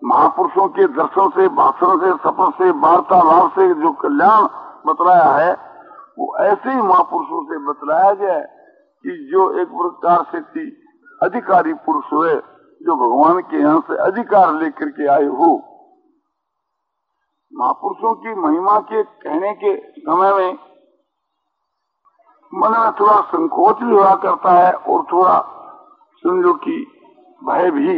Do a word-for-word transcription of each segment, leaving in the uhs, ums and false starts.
महापुरुषों के दर्शन से, भाषण से, शपथ से, वार्तालाप से जो कल्याण बतलाया है वो ऐसे ही महापुरुषों से बतलाया गया है कि जो एक प्रकार से थी अधिकारी पुरुष हुए, जो भगवान के यहाँ से अधिकार लेकर के आए हो। महापुरुषों की महिमा के कहने के समय में मन में थोड़ा संकोच भी हुआ करता है और थोड़ा समझो कि भय भी।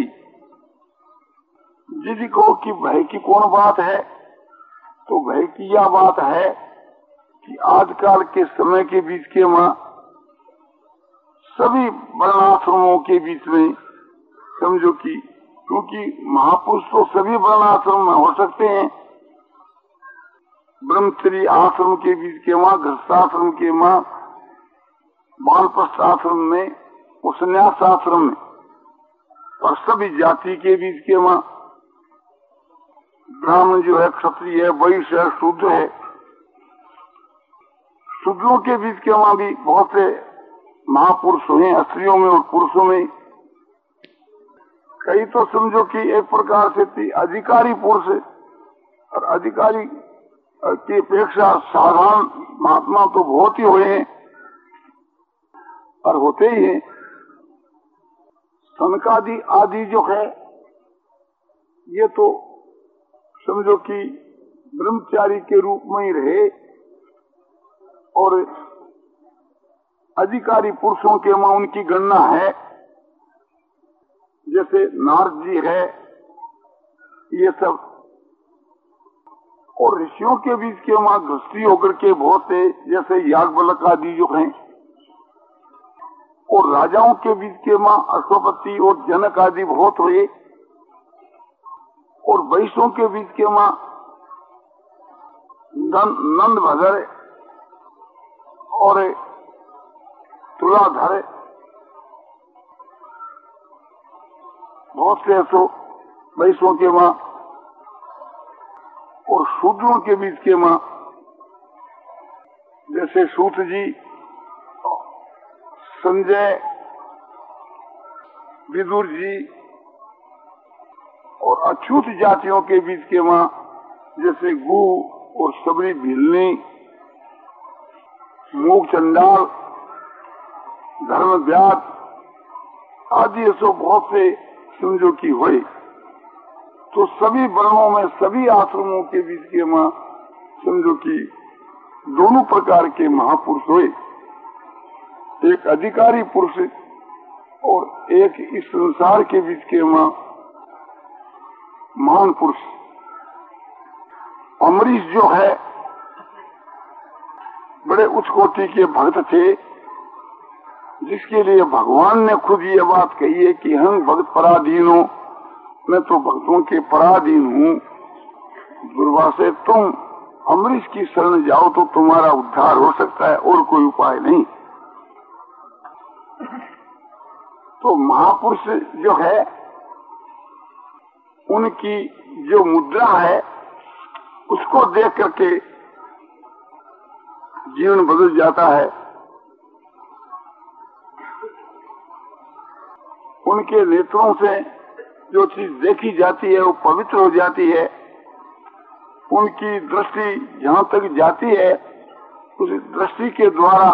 यदि कहो कि भय की कौन बात है, तो भय की यह बात है कि आजकल के समय के बीच के मां सभी वर्णाश्रमों के बीच में समझो कि, क्योंकि महापुरुष तो सभी वर्णाश्रम में हो सकते हैं, ब्रह्मचर्य आश्रम के बीच के मां, गृहस्थाश्रम के मां, वानप्रस्थ आश्रम में, संन्यास आश्रम में, और सभी जाति के बीच के मां, ब्राह्मण जो है, क्षत्रिय है, वैश्य है, शूद्र है, शूद्रों के बीच के मां भी बहुत से महापुरुष हुए, स्त्रियों में और पुरुषों में। कई तो समझो कि एक प्रकार से थी अधिकारी पुरुष, और अधिकारी की अपेक्षा साधारण महात्मा तो बहुत ही हुए हैं और होते ही हैं। सनकादि आदि जो है ये तो समझो कि ब्रह्मचारी के रूप में ही रहे, और अधिकारी पुरुषों के में उनकी गणना है। जैसे नारद जी है, ये सब, और ऋषियों के बीच के मां गृहस्थी होकर के बहुत से, जैसे याज्ञवल्क्य आदि जो हैं, और राजाओं के बीच के मां अश्वपति और जनक आदि बहुत हुए, और वैश्यों के बीच के मां नंद भद्र और तुलाधर, बहुत से ऐसो वैश्यों के मां, और शूद्रों के बीच के मां जैसे सूत जी, संजय, विदुर जी, और अछूत जातियों के बीच के मां जैसे गु और सबरी भिलनी, मूक चंडाल, धर्म व्याध आदि ऐसो बहुत से समझो की हुए। तो सभी वर्णों में, सभी आश्रमों के बीच के मां समझो कि दोनों प्रकार के महापुरुष हुए, एक अधिकारी पुरुष और एक इस संसार के बीच के मां महान पुरुष। अमरीश जो है बड़े उच्च कोटि के भक्त थे, जिसके लिए भगवान ने खुद ये बात कही है कि हम भक्त पराधीन हो, मैं तो भक्तों के पराधीन हूँ। दुर्वासे तुम अमरीश की शरण जाओ तो तुम्हारा उद्धार हो सकता है, और कोई उपाय नहीं। तो महापुरुष जो है उनकी जो मुद्रा है उसको देख करके जीवन बदल जाता है। उनके नेत्रों से जो चीज देखी जाती है वो पवित्र हो जाती है। उनकी दृष्टि जहाँ तक जाती है उस दृष्टि के द्वारा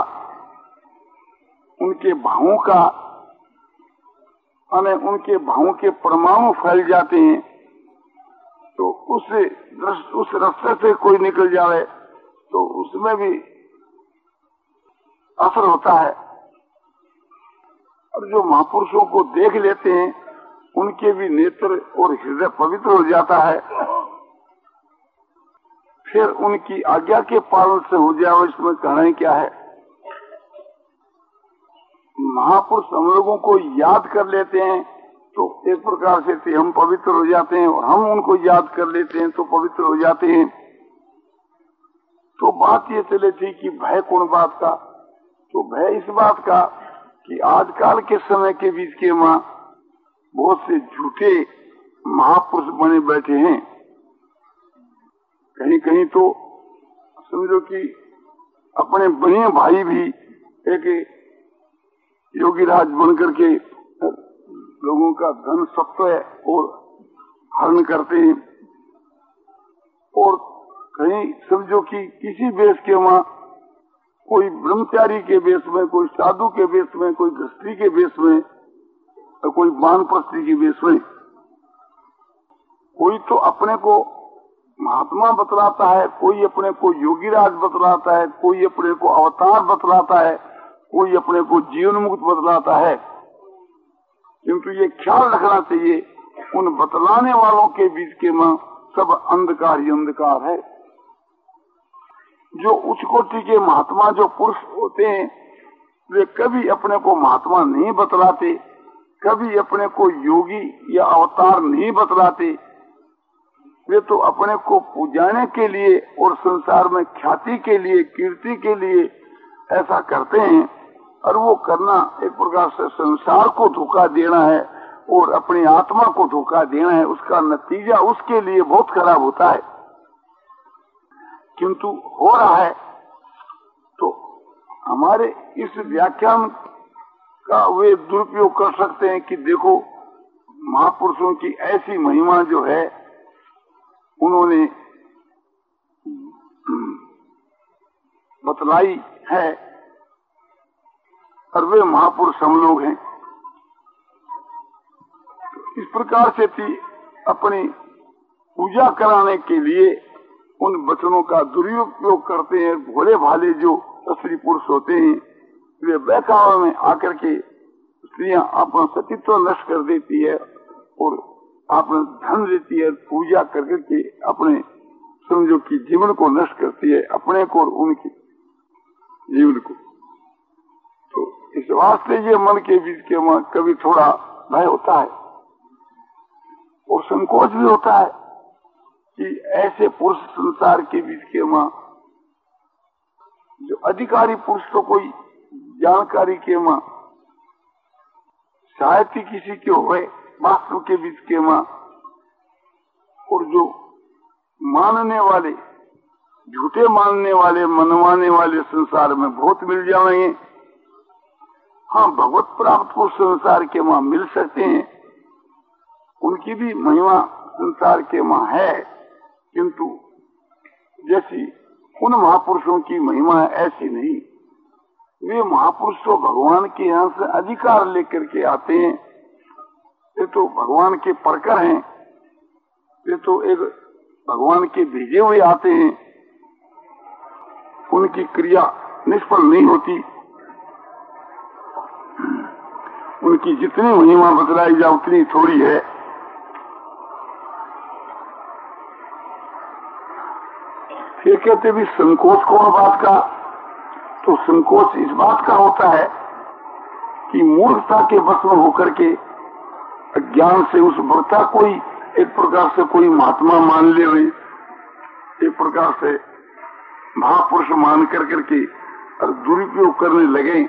उनके भावों का, यानी उनके भावों के परमाणु फैल जाते हैं। तो उस उस रास्ते से कोई निकल जाए तो उसमें भी असर होता है। और जो महापुरुषों को देख लेते हैं उनके भी नेत्र और हृदय पवित्र हो जाता है। फिर उनकी आज्ञा के पालन से हो जाए, इसमें कहना क्या है। महापुरुष हम लोगों को याद कर लेते हैं तो एक प्रकार से हम पवित्र हो जाते हैं, और हम उनको याद कर लेते हैं तो पवित्र हो जाते हैं। तो बात ये चले थी कि भय कौन बात का, तो भय इस बात का कि आजकल के समय के बीच के मां बहुत से झूठे महापुरुष बने बैठे हैं। कहीं कहीं तो समझो कि अपने बने भाई भी एक योगी राज बन करके लोगों का धन सत्व और हरण करते हैं। और कहीं समझो कि किसी वेश के वहां कोई ब्रह्मचारी के वेश में, कोई साधु के वेश में, कोई गृहस्थी के वेश में, और कोई वानप्रस्थी के वेश में, कोई तो अपने को महात्मा बतलाता है, कोई अपने को योगीराज बतलाता है, कोई अपने को अवतार बतलाता है, कोई अपने को जीवन मुक्त बतलाता है। किंतु ये ख्याल रखना चाहिए, उन बतलाने वालों के बीच के में सब अंधकार ही अंधकार है। जो उच्च कोटि के महात्मा, जो पुरुष होते हैं, वे कभी अपने को महात्मा नहीं बतलाते, कभी अपने को योगी या अवतार नहीं बतलाते। वे तो अपने को पूजाने के लिए और संसार में ख्याति के लिए, कीर्ति के लिए ऐसा करते हैं। और वो करना एक प्रकार से संसार को धोखा देना है और अपनी आत्मा को धोखा देना है। उसका नतीजा उसके लिए बहुत खराब होता है। किंतु हो रहा है तो हमारे इस व्याख्यान का वे दुरुपयोग कर सकते हैं कि देखो महापुरुषों की ऐसी महिमा जो है उन्होंने बतलाई है और वे महापुरुष हम लोग हैं। इस प्रकार से भी अपनी पूजा कराने के लिए उन वचनों का दुरुपयोग करते हैं। भोले भाले जो स्त्री पुरुष होते हैं, वे बहकावे में आकर के स्त्रियां अपना सतीत्व नष्ट कर देती है और अपना धन देती है, पूजा करके के अपने समझो कि जीवन को नष्ट करती है, अपने को और उनके जीवन को। तो इस वास्ते ये मन के बीच के में कभी थोड़ा भय होता है और संकोच भी होता है कि ऐसे पुरुष संसार के बीच के में जो अधिकारी पुरुष तो कोई जानकारी के में शायद ही किसी के हुए वास्तव के बीच के में, और जो मानने वाले, झूठे मानने वाले, मनवाने वाले संसार में बहुत मिल जाएंगे। हाँ, भगवत प्राप्त को संसार के मां मिल सकते हैं, उनकी भी महिमा संसार के मां है, किंतु जैसी उन महापुरुषों की महिमा है ऐसी नहीं। वे महापुरुष तो भगवान के यहाँ से अधिकार लेकर के आते हैं। ये तो भगवान के परकर हैं, ये तो एक भगवान के भेजे हुए आते हैं। उनकी क्रिया निष्फल नहीं होती। उनकी जितनी महिमा बतलाई जाए उतनी थोड़ी है। फिर कहते भी संकोच कौन बात का? तो संकोच इस बात का होता है कि मूर्खता के वश में होकर के ज्ञान से उस वक्ता कोई एक प्रकार से कोई महात्मा मान ले, एक प्रकार से महापुरुष मान कर करके और दुरुपयोग करने लगे।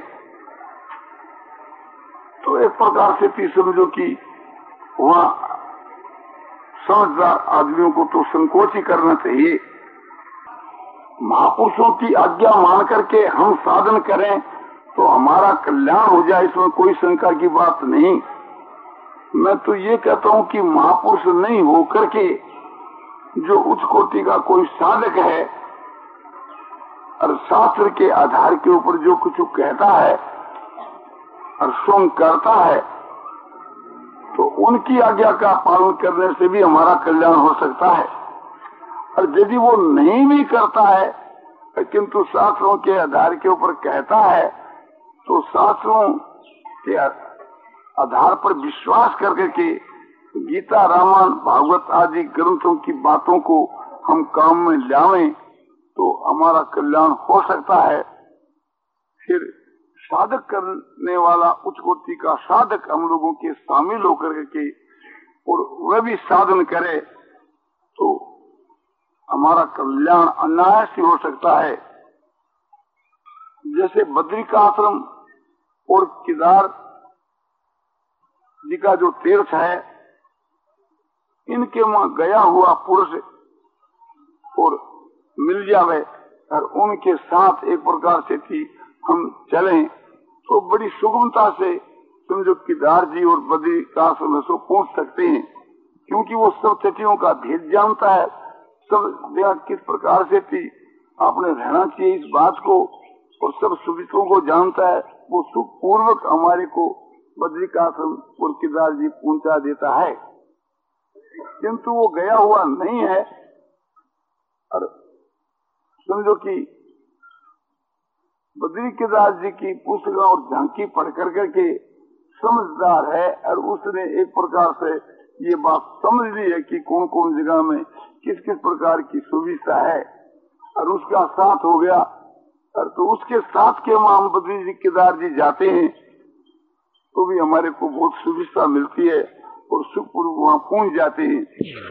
तो एक प्रकार से भी समझो कि वहाँ समझदार आदमियों को तो संकोच ही करना चाहिए। महापुरुषों की आज्ञा मान करके हम साधन करें तो हमारा कल्याण हो जाए, इसमें कोई शंका की बात नहीं। मैं तो ये कहता हूँ कि महापुरुष नहीं होकर के जो उच्च कोटि का कोई साधक है और शास्त्र के आधार के ऊपर जो कुछ कहता है और स्वयं करता है, तो उनकी आज्ञा का पालन करने से भी हमारा कल्याण हो सकता है। और यदि वो नहीं भी करता है किंतु शास्त्रों के आधार के ऊपर कहता है, तो शास्त्रों के आधार पर विश्वास करके के गीता, रामायण, भागवत आदि ग्रंथों की बातों को हम काम में लावें तो हमारा कल्याण हो सकता है। फिर साधक करने वाला उच्च कोटि का साधक हम लोगों के शामिल होकर के और वह भी साधन करे तो हमारा कल्याण अनायास ही हो सकता है। जैसे बद्री का आश्रम और केदार जी का जो तीर्थ है, इनके वहां गया हुआ पुरुष और मिल जावे और उनके साथ एक प्रकार से थी हम चलें तो बड़ी सुगमता से समझो केदार जी और बद्री का आश्रम में सो पहुंच सकते हैं। क्योंकि वो सब तिथियों का भेद जानता है, सब जगह किस प्रकार से थी आपने रहना चाहिए इस बात को, और सब सुविधाओं को जानता है। वो सुखपूर्वक हमारे को बद्रिकाश्रम और केदार जी पहुंचा देता है, किंतु वो गया हुआ नहीं है। और समझो कि बद्री केदार जी की पुस्तक और झांकी पढ़ कर करके समझदार है, और उसने एक प्रकार से ये बात समझ ली है कि कौन कौन जगह में किस किस प्रकार की सुविधा है, और उसका साथ हो गया। और तो उसके साथ के हम बद्री जी केदार जी जाते हैं तो भी हमारे को बहुत सुविधा मिलती है और सुखपूर्वक वहाँ पहुंच जाते हैं।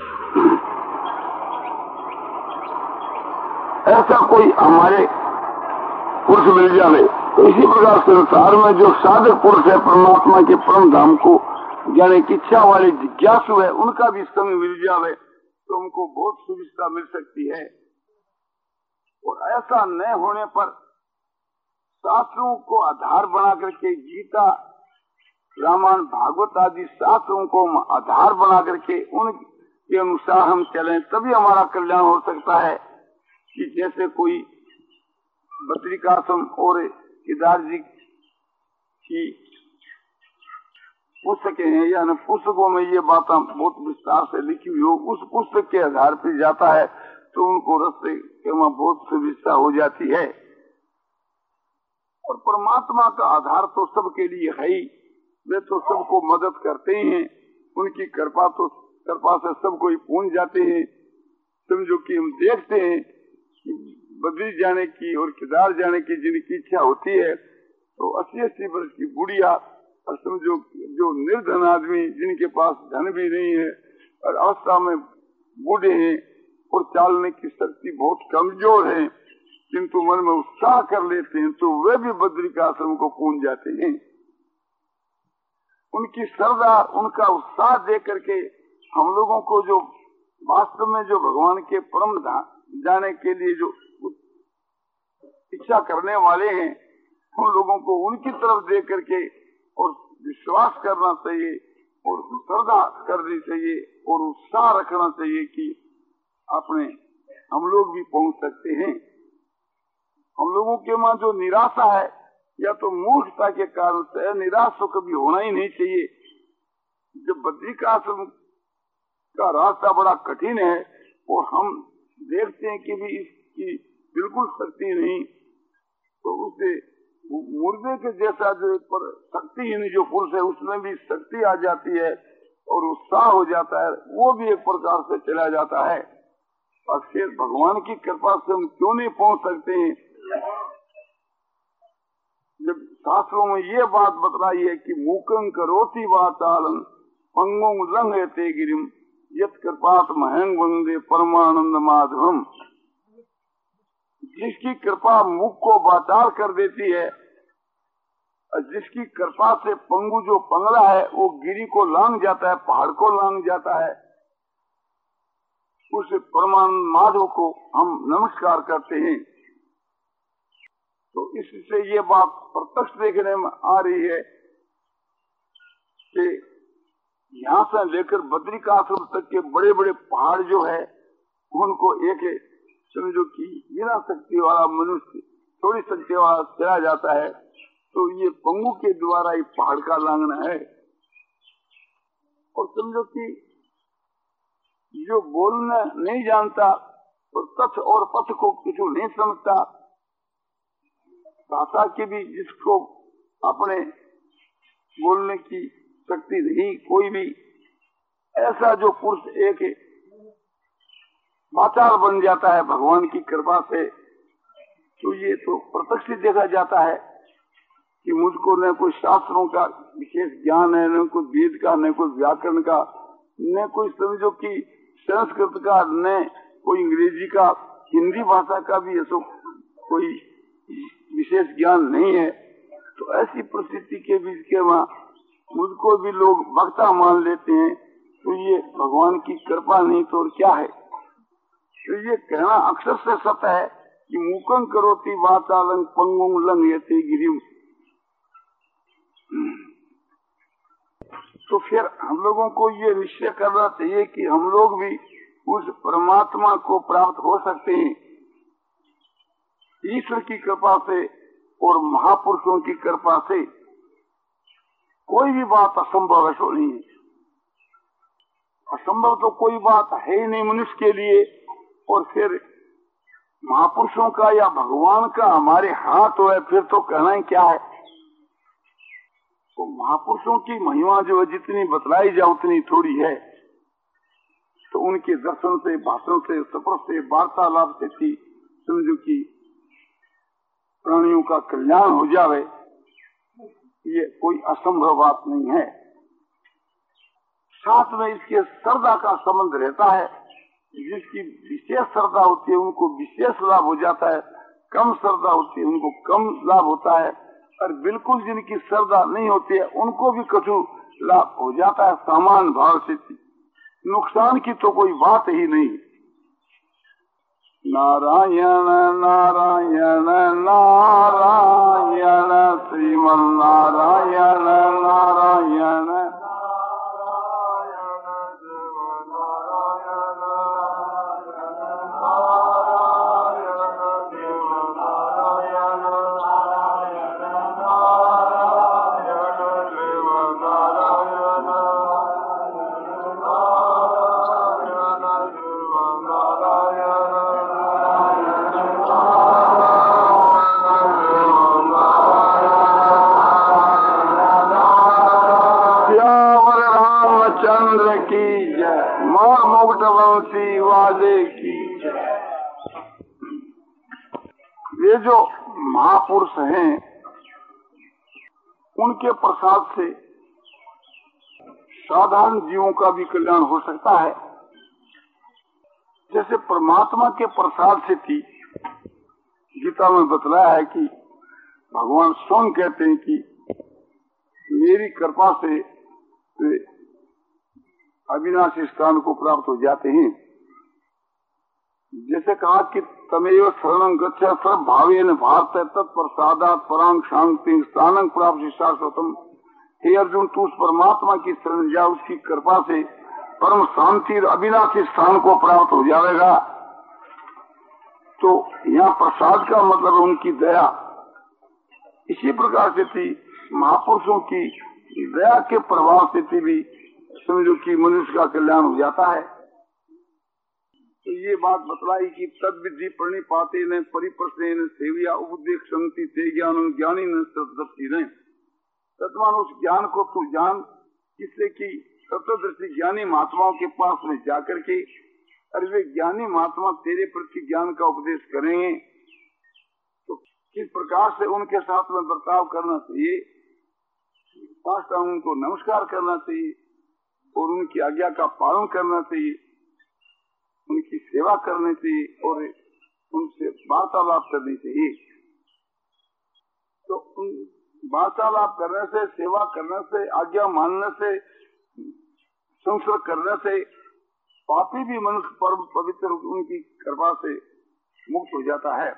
ऐसा कोई हमारे पुरुष मिल जाए तो इसी प्रकार संसार में जो साधक पुरुष है परमात्मा के परम धाम को जाने की इच्छा वाले जिज्ञासु है, उनका भी संग मिल जाए तो हमको बहुत सुविधा मिल सकती है। और ऐसा न होने पर शास्त्रों को आधार बना करके गीता, रामायण, भागवत आदि शास्त्रों को आधार बना करके उनके अनुसार हम चलें, तभी हमारा कल्याण हो सकता है। कि जैसे कोई बद्रिकाश्रम और केदार जी की पुस्तकें हैं, या पुस्तकों में ये बातें बहुत विस्तार से लिखी हुई हो, उस पुस्तक के आधार पर जाता है तो उनको रास्ते में बहुत सुविधा हो जाती है। और परमात्मा का आधार तो सबके लिए है ही, वे तो सबको मदद करते हैं, उनकी कृपा तो कृपा से सब कोई पहुंच जाते हैं। समझो कि हम देखते हैं कि बद्री जाने की और केदार जाने की जिनकी इच्छा होती है तो अस्सी अस्सी वर्ष की बुढ़िया, और समझो जो निर्धन आदमी जिनके पास धन भी नहीं है और अवस्था में बूढ़े हैं और चालने की शक्ति बहुत कमजोर है, किंतु मन में उत्साह कर लेते हैं तो वे भी बद्रिकाश्रम को पहुंच जाते हैं। उनकी श्रद्धा, उनका उत्साह देख करके हम लोगों को जो वास्तव में जो भगवान के परम जाने के लिए जो इच्छा करने वाले हैं, उन लोगों को उनकी तरफ देख करके और विश्वास करना चाहिए और श्रद्धा करनी चाहिए और उत्साह रखना चाहिए कि अपने हम लोग भी पहुंच सकते हैं। हम लोगों के वहां जो निराशा है या तो मूर्खता के कारण से, निराश तो कभी होना ही नहीं चाहिए। जब बद्रिकाश्रम का रास्ता बड़ा कठिन है और हम देखते हैं कि भी इसकी बिल्कुल शक्ति नहीं, तो उसे मुर्दे के जैसा जो एक पर शक्तिहीन जो पुरुष है उसमें भी शक्ति आ जाती है और उत्साह हो जाता है, वो भी एक प्रकार से चला जाता है। और फिर भगवान की कृपा से हम क्यों नहीं पहुंच सकते हैं? जब शास्त्रों में ये बात बतलाई है कि मूकं करोति वाचालं पंगुं लंघयते गिरिम यत् कृपात महंग वंदे परमानंद माधवम। जिसकी कृपा मुख को वाचाल कर देती है और जिसकी कृपा से पंगु जो पंगड़ा है वो गिरी को लांग जाता है, पहाड़ को लांग जाता है, उस परमानंद माधव को हम नमस्कार करते हैं। तो इससे ये बात प्रत्यक्ष देखने में आ रही है कि यहाँ से लेकर बद्रिकाश्रम तक के बड़े बड़े पहाड़ जो है उनको एक समझो कि बिना शक्ति वाला मनुष्य थोड़ी शक्ति वाला चला जाता है, तो ये पंगु के द्वारा ही पहाड़ का लांघना है। और समझो कि जो बोलना नहीं जानता तो तथ और पथ को कुछ नहीं समझता, भाषा की भी जिसको अपने बोलने की शक्ति नहीं, कोई भी ऐसा जो पुरुष एक वाचाल बन जाता है भगवान की कृपा से, तो ये तो प्रत्यक्ष देखा जाता है कि मुझको न कोई शास्त्रों का विशेष ज्ञान है, न कोई वेद का, न कोई व्याकरण का, न कोई समझो कि संस्कृत का, न कोई अंग्रेजी का, हिंदी भाषा का भी ऐसा कोई विशेष ज्ञान नहीं है। तो ऐसी परिस्थिति के बीच के वहाँ मुझको भी लोग वक्ता मान लेते हैं, तो ये भगवान की कृपा नहीं तो और क्या है। तो ये कहना अक्षर से सत्य है कि मूकं करोति वाचालं पंगुं लंघयते गिरिम। तो फिर हम लोगों को ये निश्चय करना चाहिए कि हम लोग भी उस परमात्मा को प्राप्त हो सकते हैं ईश्वर की कृपा से और महापुरुषों की कृपा से। कोई भी बात असंभव ऐसा नहीं है। असंभव तो कोई बात है ही नहीं मनुष्य के लिए। और फिर महापुरुषों का या भगवान का हमारे हाथ हो है फिर तो कहना ही क्या है। तो महापुरुषों की महिमा जो है जितनी बतलाई जाए उतनी थोड़ी है। तो उनके दर्शन से, भाषण से, सफर से, वार्तालाप से थी समझो कि प्राणियों का कल्याण हो जावे, ये कोई असंभव बात नहीं है। साथ में इसके श्रद्धा का संबंध रहता है। जिसकी विशेष श्रद्धा होती है उनको विशेष लाभ हो जाता है, कम श्रद्धा होती है उनको कम लाभ होता है, और बिल्कुल जिनकी श्रद्धा नहीं होती है उनको भी कछु लाभ हो जाता है। समान भाव से नुकसान की तो कोई बात ही नहीं। नारायण नारायण नारायण श्रीमन नारायण नारायण ये जो महापुरुष हैं उनके प्रसाद से साधारण जीवों का भी कल्याण हो सकता है। जैसे परमात्मा के प्रसाद से थी, गीता में बतलाया है कि भगवान स्वयं कहते हैं कि मेरी कृपा से अविनाशी स्थान को प्राप्त हो जाते हैं। जैसे कहा कि तमेव शरणं गच्छ सर्व भावेन भारत तत्प्रसादात् परां शांति स्थानं प्राप्त शाश्वतम। हे अर्जुन, तू उस परमात्मा की शरण जा, उसकी कृपा से परम शांति अविनाशी स्थान को प्राप्त हो जाएगा। तो यहाँ प्रसाद का मतलब उनकी दया। इसी प्रकार से थी महापुरुषों की दया के प्रभाव से थी भी समझो कि मनुष्य का कल्याण हो जाता है। तो ये बात बतलाई कि तद विधि प्रणिपाते न परिप्रश्न सेविया उपदेश संति ते ज्ञान ज्ञानी न सदृष्टि न। तत्मान उस ज्ञान को तू जान, जिससे कि तत्वदृष्टि ज्ञानी महात्माओं के पास में जाकर के अरे वे ज्ञानी महात्मा तेरे प्रति ज्ञान का उपदेश करेंगे तो किस प्रकार से उनके साथ में बर्ताव करना चाहिए, साष्टांग उनको नमस्कार करना चाहिए और उनकी आज्ञा का पालन करना चाहिए, उनकी सेवा करनी चाहिए और उनसे वार्तालाप करनी चाहिए। तो उन वार्तालाप करने से, सेवा करने से, आज्ञा मानने से, संसर्ग करने से पापी भी मनुष्य परम पवित्र उनकी कृपा से मुक्त हो जाता है।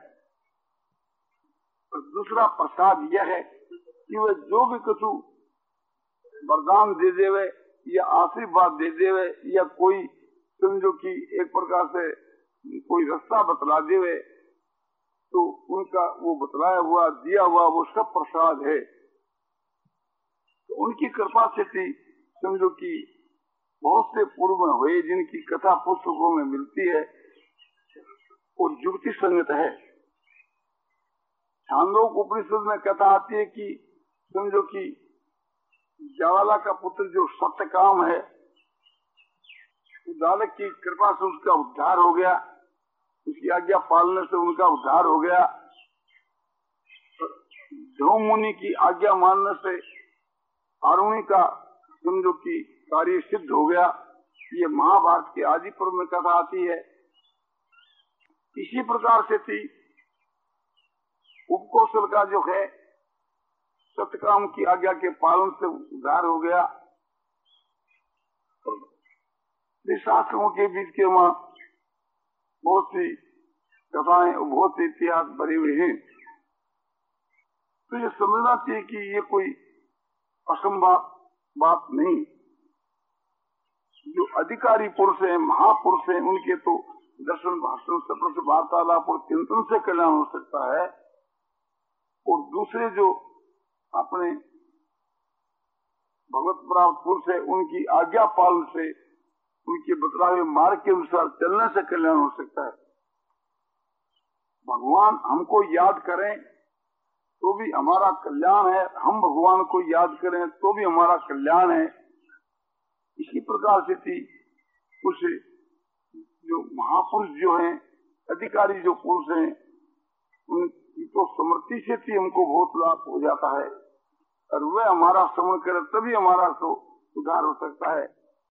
और दूसरा प्रसाद यह है कि वह जो भी कुछ वरदान दे देवे या आशीर्वाद दे देवे या कोई समझो कि एक प्रकार से कोई रास्ता बतला देवे तो उनका वो बतलाया हुआ दिया हुआ वो सब प्रसाद है। तो उनकी कृपा से थी समझो कि बहुत से पूर्व में हुए जिनकी कथा पुस्तकों में मिलती है और युक्ति संगत है। छांदोग उपनिषद में कथा आती है कि समझो कि ज्वाला का पुत्र जो सत्यकाम है, उदालक की कृपा से उसका उद्धार हो गया, उसकी आज्ञा पालने से उनका उद्धार हो गया। ध्रुव मुनि की आज्ञा मानने से आरुणी का समझो कि कार्य सिद्ध हो गया। ये महाभारत के आदि पर्व में कथा आती है। इसी प्रकार से थी उपकौशल का जो है सत्यकाम की आज्ञा के पालन से उद्धार हो गया। शास्त्रों के बीच के वहाँ बहुत सी कथाएं, बहुत से इतिहास भरे हुए हैं। तो ये समझना चाहिए कि ये कोई असंभव बात नहीं। जो अधिकारी पुरुष है, महापुरुष है, उनके तो दर्शन, भाषण, सत्र से, वार्तालाप और चिंतन से कल्याण हो सकता है। और दूसरे जो अपने भगवत प्राप्त पुरुष है, उनकी आज्ञा पालन से, उनके बतलावे मार्ग के अनुसार चलने से कल्याण हो सकता है। भगवान हमको याद करें तो भी हमारा कल्याण है, हम भगवान को याद करें तो भी हमारा कल्याण है। इसी प्रकार से थी उस जो महापुरुष जो हैं, अधिकारी जो पुरुष हैं, उनकी तो समृद्धि से थी हमको बहुत लाभ हो जाता है, और वह हमारा श्रवण करे तभी हमारा तो सुधार हो सकता है।